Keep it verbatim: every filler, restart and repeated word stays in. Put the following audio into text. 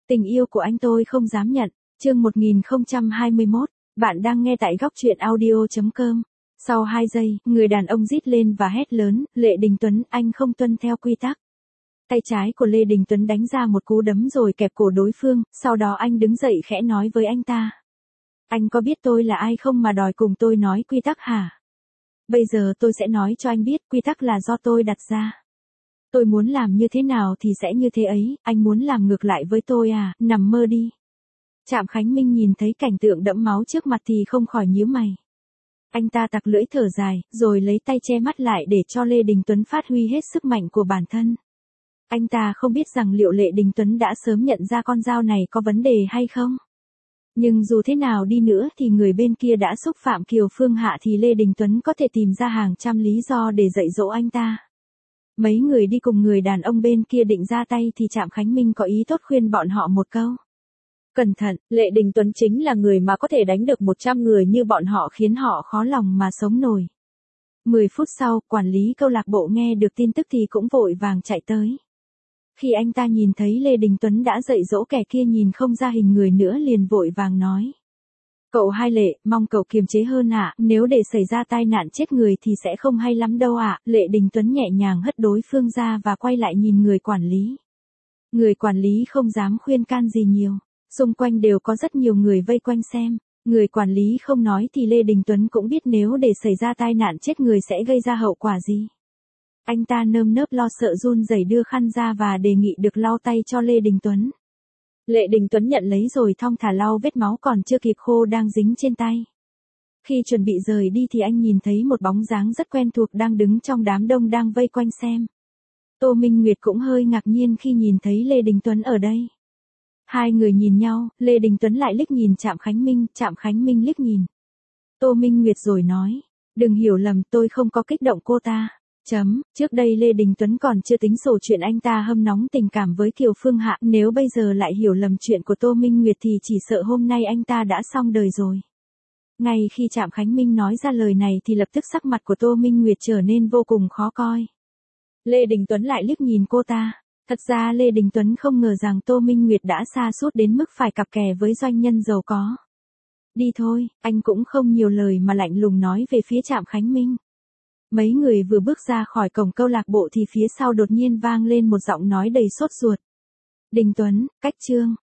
Tình yêu của anh tôi không dám nhận. Chương một nghìn không trăm hai mươi mốt. Bạn đang nghe tại góc truyện audio chấm com. Sau hai giây, người đàn ông rít lên và hét lớn, Lệ Đình Tuấn, anh không tuân theo quy tắc. Tay trái của Lê Đình Tuấn đánh ra một cú đấm rồi kẹp cổ đối phương, sau đó anh đứng dậy khẽ nói với anh ta. Anh có biết tôi là ai không mà đòi cùng tôi nói quy tắc hả? Bây giờ tôi sẽ nói cho anh biết quy tắc là do tôi đặt ra. Tôi muốn làm như thế nào thì sẽ như thế ấy, anh muốn làm ngược lại với tôi à, nằm mơ đi. Trạm Khánh Minh nhìn thấy cảnh tượng đẫm máu trước mặt thì không khỏi nhíu mày. Anh ta tặc lưỡi thở dài, rồi lấy tay che mắt lại để cho Lê Đình Tuấn phát huy hết sức mạnh của bản thân. Anh ta không biết rằng liệu Lệ Đình Tuấn đã sớm nhận ra con dao này có vấn đề hay không. Nhưng dù thế nào đi nữa thì người bên kia đã xúc phạm Kiều Phương Hạ thì Lê Đình Tuấn có thể tìm ra hàng trăm lý do để dạy dỗ anh ta. Mấy người đi cùng người đàn ông bên kia định ra tay thì Trạm Khánh Minh có ý tốt khuyên bọn họ một câu. Cẩn thận, Lệ Đình Tuấn chính là người mà có thể đánh được một trăm người như bọn họ khiến họ khó lòng mà sống nổi. Mười phút sau, quản lý câu lạc bộ nghe được tin tức thì cũng vội vàng chạy tới. Khi anh ta nhìn thấy Lê Đình Tuấn đã dạy dỗ kẻ kia nhìn không ra hình người nữa liền vội vàng nói. Cậu Hai Lệ, mong cậu kiềm chế hơn ạ, nếu để xảy ra tai nạn chết người thì sẽ không hay lắm đâu ạ. Lệ Đình Tuấn nhẹ nhàng hất đối phương ra và quay lại nhìn người quản lý. Người quản lý không dám khuyên can gì nhiều, xung quanh đều có rất nhiều người vây quanh xem. Người quản lý không nói thì Lê Đình Tuấn cũng biết nếu để xảy ra tai nạn chết người sẽ gây ra hậu quả gì. Anh ta nơm nớp lo sợ run rẩy đưa khăn ra và đề nghị được lau tay cho Lê Đình Tuấn. Lệ Đình Tuấn nhận lấy rồi thong thả lau vết máu còn chưa kịp khô đang dính trên tay. Khi chuẩn bị rời đi thì anh nhìn thấy một bóng dáng rất quen thuộc đang đứng trong đám đông đang vây quanh xem. Tô Minh Nguyệt cũng hơi ngạc nhiên khi nhìn thấy Lê Đình Tuấn ở đây. Hai người nhìn nhau, Lê Đình Tuấn lại liếc nhìn Trạm Khánh Minh, Trạm Khánh Minh liếc nhìn Tô Minh Nguyệt rồi nói, đừng hiểu lầm, tôi không có kích động cô ta. Chấm, trước đây Lê Đình Tuấn còn chưa tính sổ chuyện anh ta hâm nóng tình cảm với Kiều Phương Hạ, nếu bây giờ lại hiểu lầm chuyện của Tô Minh Nguyệt thì chỉ sợ hôm nay anh ta đã xong đời rồi. Ngay khi Trạm Khánh Minh nói ra lời này thì lập tức sắc mặt của Tô Minh Nguyệt trở nên vô cùng khó coi. Lê Đình Tuấn lại liếc nhìn cô ta. Thật ra Lê Đình Tuấn không ngờ rằng Tô Minh Nguyệt đã sa sút đến mức phải cặp kè với doanh nhân giàu có. Đi thôi, anh cũng không nhiều lời mà lạnh lùng nói về phía Trạm Khánh Minh. Mấy người vừa bước ra khỏi cổng câu lạc bộ thì phía sau đột nhiên vang lên một giọng nói đầy sốt ruột. Đình Tuấn, cách chương.